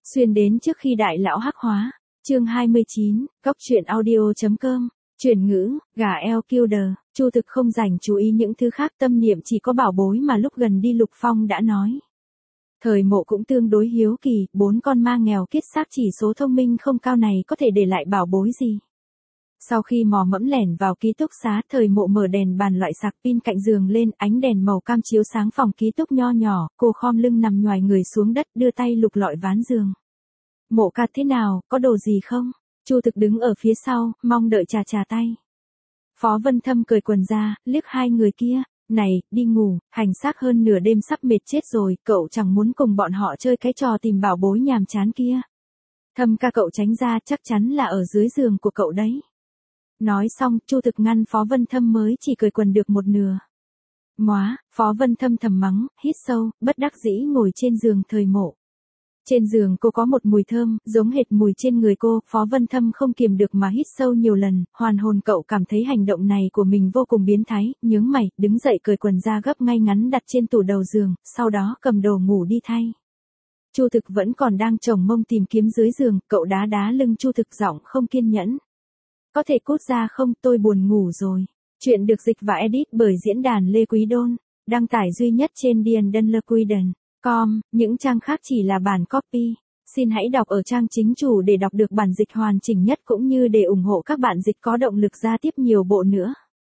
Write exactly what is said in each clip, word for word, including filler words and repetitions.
Xuyên đến trước khi đại lão hắc hóa. Chương hai mươi chín, Cóc truyện audio.com. Chuyển ngữ, gà eo Kilder, Chu Thực không dành chú ý những thứ khác, tâm niệm chỉ có bảo bối mà lúc gần đi Lục Phong đã nói. Thời Mộ cũng tương đối hiếu kỳ, bốn con ma nghèo kiết xác chỉ số thông minh không cao này có thể để lại bảo bối gì. Sau khi mò mẫm lẻn vào ký túc xá, Thời Mộ mở đèn bàn loại sạc pin cạnh giường lên, ánh đèn màu cam chiếu sáng phòng ký túc nho nhỏ, cô khom lưng nằm nhoài người xuống đất, đưa tay lục lọi ván giường. Mộ ca thế nào, có đồ gì không? Chu Thực đứng ở phía sau, mong đợi trà trà tay. Phó Vân Thâm cởi quần ra, liếc hai người kia, này, đi ngủ, hành xác hơn nửa đêm sắp mệt chết rồi, cậu chẳng muốn cùng bọn họ chơi cái trò tìm bảo bối nhàm chán kia. Thâm ca cậu tránh ra, chắc chắn là ở dưới giường của cậu đấy. Nói xong, Chu Thực ngăn Phó Vân Thâm mới chỉ cởi quần được một nửa. Móa, Phó Vân Thâm thầm mắng, hít sâu, bất đắc dĩ ngồi trên giường Thời Mộ. Trên giường cô có một mùi thơm, giống hệt mùi trên người cô, Phó Vân Thâm không kiềm được mà hít sâu nhiều lần, hoàn hồn cậu cảm thấy hành động này của mình vô cùng biến thái, nhướng mày, đứng dậy cởi quần ra gấp ngay ngắn đặt trên tủ đầu giường, sau đó cầm đồ ngủ đi thay. Chu Thực vẫn còn đang chồng mông tìm kiếm dưới giường, cậu đá đá lưng Chu Thực giọng không kiên nhẫn. Có thể cút ra không, tôi buồn ngủ rồi. Chuyện được dịch và edit bởi diễn đàn Lê Quý Đôn, đăng tải duy nhất trên Điền Đơn Lê Quý Đần. Com, những trang khác chỉ là bản copy. Xin hãy đọc ở trang chính chủ để đọc được bản dịch hoàn chỉnh nhất cũng như để ủng hộ các bạn dịch có động lực ra tiếp nhiều bộ nữa.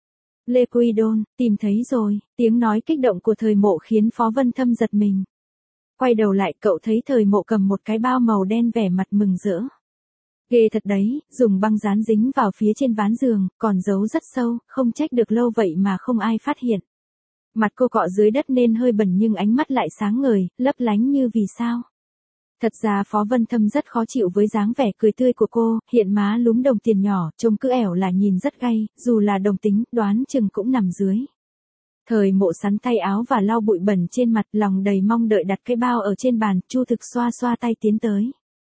Lê Quy Đôn, tìm thấy rồi, tiếng nói kích động của Thời Mộ khiến Phó Vân Thâm giật mình. Quay đầu lại cậu thấy Thời Mộ cầm một cái bao màu đen vẻ mặt mừng rỡ. Ghê thật đấy, dùng băng dán dính vào phía trên ván giường, còn giấu rất sâu, không trách được lâu vậy mà không ai phát hiện. Mặt cô cọ dưới đất nên hơi bẩn nhưng ánh mắt lại sáng ngời, lấp lánh như vì sao. Thật ra Phó Vân Thâm rất khó chịu với dáng vẻ cười tươi của cô, hiện má lúm đồng tiền nhỏ, trông cứ ẻo là nhìn rất gay, dù là đồng tính, đoán chừng cũng nằm dưới. Thời Mộ sắn tay áo và lau bụi bẩn trên mặt, lòng đầy mong đợi đặt cái bao ở trên bàn, Chu Thực xoa xoa tay tiến tới.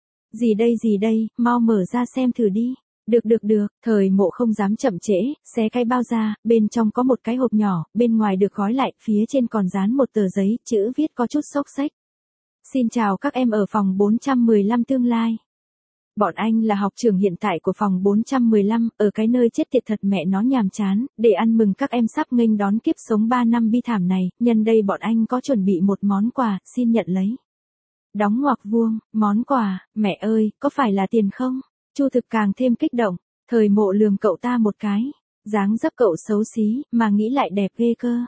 Gì đây gì đây, mau mở ra xem thử đi. Được được được, Thời Mộ không dám chậm trễ, xé cái bao ra, bên trong có một cái hộp nhỏ, bên ngoài được gói lại, phía trên còn dán một tờ giấy, chữ viết có chút xốc xếch. Xin chào các em ở phòng bốn trăm mười lăm tương lai. Bọn anh là học trưởng hiện tại của phòng bốn trăm mười lăm, ở cái nơi chết tiệt thật mẹ nó nhàm chán, để ăn mừng các em sắp nghênh đón kiếp sống ba năm bi thảm này, nhân đây bọn anh có chuẩn bị một món quà, xin nhận lấy. Đóng ngoặc vuông, món quà, mẹ ơi, có phải là tiền không? Chu Thực càng thêm kích động, Thời Mộ lườm cậu ta một cái, dáng dấp cậu xấu xí, mà nghĩ lại đẹp ghê cơ.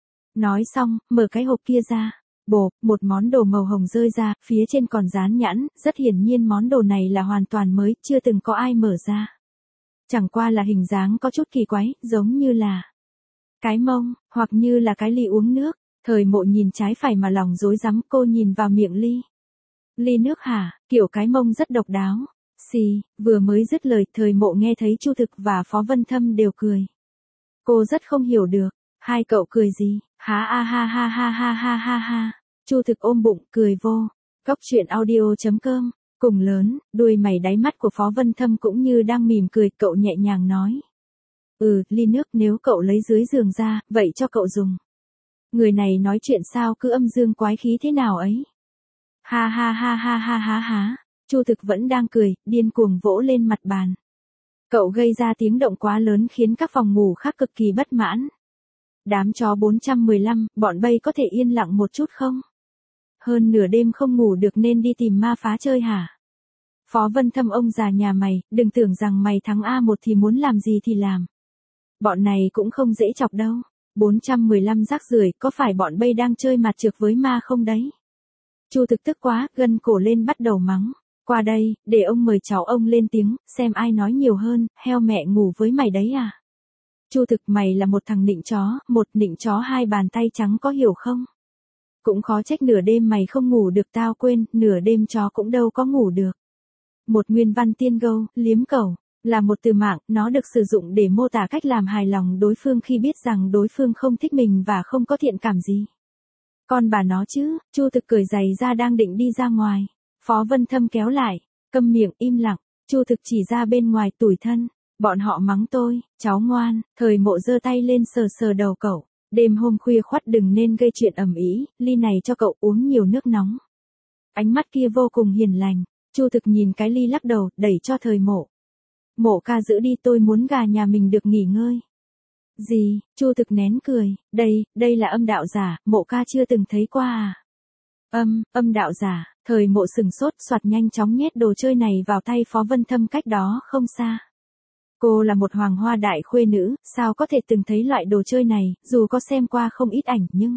Nói xong, mở cái hộp kia ra, bộp, một món đồ màu hồng rơi ra, phía trên còn dán nhãn, rất hiển nhiên món đồ này là hoàn toàn mới, chưa từng có ai mở ra. Chẳng qua là hình dáng có chút kỳ quái, giống như là cái mông, hoặc như là cái ly uống nước. Thời Mộ nhìn trái phải mà lòng rối rắm, cô nhìn vào miệng ly. Ly nước hả, kiểu cái mông rất độc đáo. Xì, vừa mới dứt lời, Thời Mộ nghe thấy Chu Thực và Phó Vân Thâm đều cười. Cô rất không hiểu được, hai cậu cười gì, há a ha ha ha ha ha ha ha. Chu Thực ôm bụng, cười vô. Cóc truyện audio.com, cùng lớn, đuôi mày đáy mắt của Phó Vân Thâm cũng như đang mỉm cười, cậu nhẹ nhàng nói. Ừ, ly nước nếu cậu lấy dưới giường ra, vậy cho cậu dùng. Người này nói chuyện sao cứ âm dương quái khí thế nào ấy. Ha ha ha ha ha ha ha. Chu Thực vẫn đang cười, điên cuồng vỗ lên mặt bàn. Cậu gây ra tiếng động quá lớn khiến các phòng ngủ khác cực kỳ bất mãn. Đám chó bốn trăm mười lăm, bọn bay có thể yên lặng một chút không? Hơn nửa đêm không ngủ được nên đi tìm ma phá chơi hả? Phó Vân Thâm ông già nhà mày, đừng tưởng rằng mày thắng A một thì muốn làm gì thì làm. Bọn này cũng không dễ chọc đâu. bốn trăm mười lăm rác rưởi, có phải bọn bay đang chơi mặt trược với ma không đấy? Chu Thực tức quá, gân cổ lên bắt đầu mắng. Qua đây, để ông mời cháu ông lên tiếng, xem ai nói nhiều hơn, heo mẹ ngủ với mày đấy à? Chu Thực mày là một thằng nịnh chó, một nịnh chó hai bàn tay trắng có hiểu không? Cũng khó trách nửa đêm mày không ngủ được, tao quên, nửa đêm chó cũng đâu có ngủ được. Một nguyên văn tiên gâu, liếm cẩu, là một từ mạng, nó được sử dụng để mô tả cách làm hài lòng đối phương khi biết rằng đối phương không thích mình và không có thiện cảm gì. Con bà nó chứ, Chu Thực cởi giày ra đang định đi ra ngoài. Phó Vân Thâm kéo lại, câm miệng im lặng, Chu Thực chỉ ra bên ngoài tủi thân, bọn họ mắng tôi, cháu ngoan, Thời Mộ giơ tay lên sờ sờ đầu cậu, đêm hôm khuya khoắt đừng nên gây chuyện ầm ĩ, ly này cho cậu uống nhiều nước nóng. Ánh mắt kia vô cùng hiền lành. Chu Thực nhìn cái ly lắc đầu, đẩy cho Thời Mộ. Mộ ca giữ đi, tôi muốn gà nhà mình được nghỉ ngơi. Gì? Chu Thực nén cười, đây, đây là âm đạo giả, Mộ ca chưa từng thấy qua à? Âm, âm đạo giả. Thời Mộ sừng sốt, soạt nhanh chóng nhét đồ chơi này vào tay Phó Vân Thâm cách đó không xa. Cô là một hoàng hoa đại khuê nữ, sao có thể từng thấy loại đồ chơi này, dù có xem qua không ít ảnh nhưng...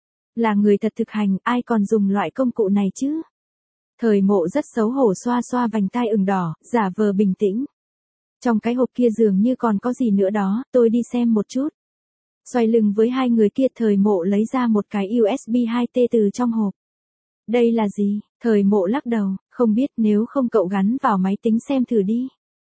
Là người thật thực hành, ai còn dùng loại công cụ này chứ? Thời Mộ rất xấu hổ xoa xoa vành tai ửng đỏ, giả vờ bình tĩnh. Trong cái hộp kia dường như còn có gì nữa đó, tôi đi xem một chút. Xoay lưng với hai người kia, Thời Mộ lấy ra một cái u ét bê hai T từ trong hộp. Đây là gì? Thời Mộ lắc đầu, không biết, nếu không cậu gắn vào máy tính xem thử đi.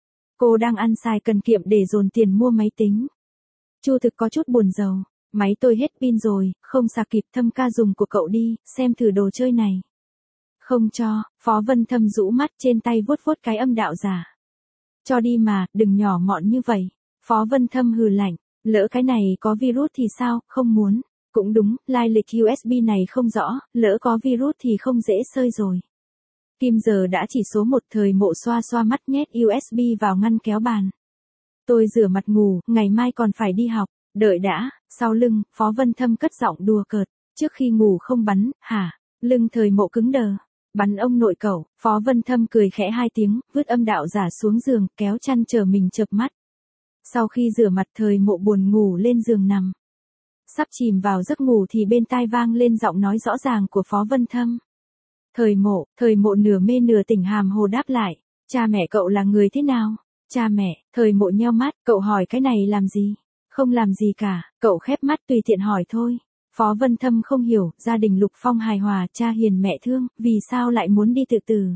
Cô đang ăn xài cần kiệm để dồn tiền mua máy tính. Chu Thực có chút buồn rầu, máy tôi hết pin rồi, không sạc kịp, Thâm ca dùng của cậu đi, xem thử đồ chơi này. Không cho, Phó Vân Thâm rũ mắt trên tay vuốt vuốt cái âm đạo giả. Cho đi mà, đừng nhỏ mọn như vậy. Phó Vân Thâm hừ lạnh, lỡ cái này có virus thì sao, không muốn. Cũng đúng, lai lịch u ét bê này không rõ, lỡ có virus thì không dễ sơi rồi. Kim giờ đã chỉ số một. Thời Mộ xoa xoa mắt nhét u ét bê vào ngăn kéo bàn. Tôi rửa mặt ngủ, ngày mai còn phải đi học, đợi đã. Sau lưng, Phó Vân Thâm cất giọng đùa cợt, trước khi ngủ không bắn, hả? Lưng Thời Mộ cứng đờ. Bắn ông nội cậu. Phó Vân Thâm cười khẽ hai tiếng, vứt âm đạo giả xuống giường, kéo chăn chờ mình chợp mắt. Sau khi rửa mặt, Thời Mộ buồn ngủ lên giường nằm. Sắp chìm vào giấc ngủ thì bên tai vang lên giọng nói rõ ràng của Phó Vân Thâm. Thời Mộ, Thời Mộ nửa mê nửa tỉnh hàm hồ đáp lại, cha mẹ cậu là người thế nào? Cha mẹ. Thời Mộ nheo mắt, cậu hỏi cái này làm gì? Không làm gì cả, cậu khép mắt tùy tiện hỏi thôi. Phó Vân Thâm không hiểu, gia đình Lục Phong hài hòa, cha hiền mẹ thương, vì sao lại muốn đi tự tử?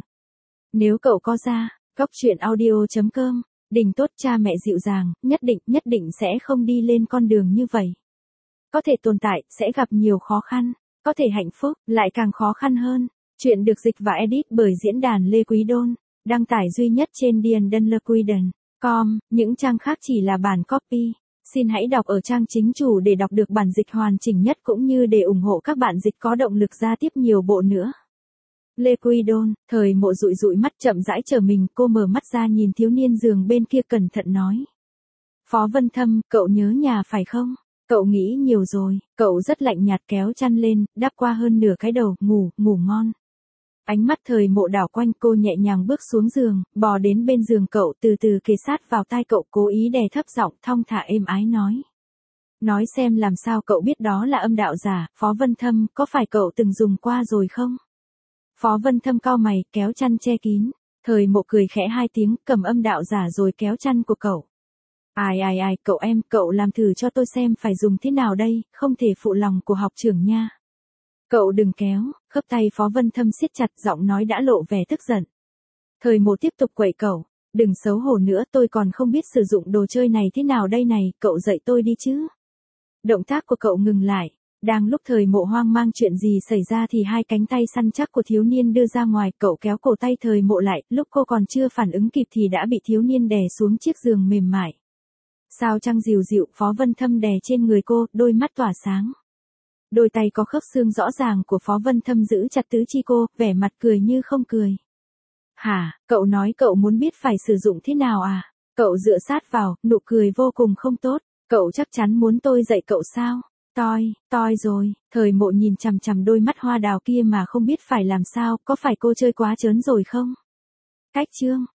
Nếu cậu có ra, góc truyện audio chấm com, đình tốt, cha mẹ dịu dàng, nhất định, nhất định sẽ không đi lên con đường như vậy. Có thể tồn tại, sẽ gặp nhiều khó khăn, có thể hạnh phúc, lại càng khó khăn hơn. Chuyện được dịch và edit bởi diễn đàn Lê Quý Đôn, đăng tải duy nhất trên điền đơn lê quý đần chấm com, những trang khác chỉ là bản copy. Xin hãy đọc ở trang chính chủ để đọc được bản dịch hoàn chỉnh nhất cũng như để ủng hộ các bạn dịch có động lực ra tiếp nhiều bộ nữa. Lê Quý Đôn. Thời Mộ dụi dụi mắt chậm rãi trở mình, cô mở mắt ra nhìn thiếu niên giường bên kia cẩn thận nói. Phó Vân Thâm, cậu nhớ nhà phải không? Cậu nghĩ nhiều rồi, cậu rất lạnh nhạt kéo chăn lên, đắp qua hơn nửa cái đầu, ngủ, ngủ ngon. Ánh mắt Thời Mộ đảo quanh, cô nhẹ nhàng bước xuống giường, bò đến bên giường cậu, từ từ kề sát vào tai cậu, cố ý đè thấp giọng, thong thả êm ái nói. Nói xem làm sao cậu biết đó là âm đạo giả, Phó Vân Thâm, có phải cậu từng dùng qua rồi không? Phó Vân Thâm cau mày, kéo chăn che kín. Thời Mộ cười khẽ hai tiếng, cầm âm đạo giả rồi kéo chăn của cậu. Ai ai ai, cậu em, cậu làm thử cho tôi xem phải dùng thế nào đây, không thể phụ lòng của học trưởng nha. Cậu đừng kéo, khớp tay Phó Vân Thâm siết chặt, giọng nói đã lộ vẻ tức giận. Thời Mộ tiếp tục quậy cậu, đừng xấu hổ nữa, tôi còn không biết sử dụng đồ chơi này thế nào đây này, cậu dạy tôi đi chứ. Động tác của cậu ngừng lại, đang lúc Thời Mộ hoang mang chuyện gì xảy ra thì hai cánh tay săn chắc của thiếu niên đưa ra ngoài, cậu kéo cổ tay Thời Mộ lại, lúc cô còn chưa phản ứng kịp thì đã bị thiếu niên đè xuống chiếc giường mềm mại. Sao trăng dịu dịu, Phó Vân Thâm đè trên người cô, đôi mắt tỏa sáng. Đôi tay có khớp xương rõ ràng của Phó Vân Thâm giữ chặt tứ chi cô, vẻ mặt cười như không cười. Hả, cậu nói cậu muốn biết phải sử dụng thế nào à? Cậu dựa sát vào, nụ cười vô cùng không tốt. Cậu chắc chắn muốn tôi dạy cậu sao? Toi, toi rồi. Thời Mộ nhìn chằm chằm đôi mắt hoa đào kia mà không biết phải làm sao, có phải cô chơi quá trớn rồi không? Cách chương.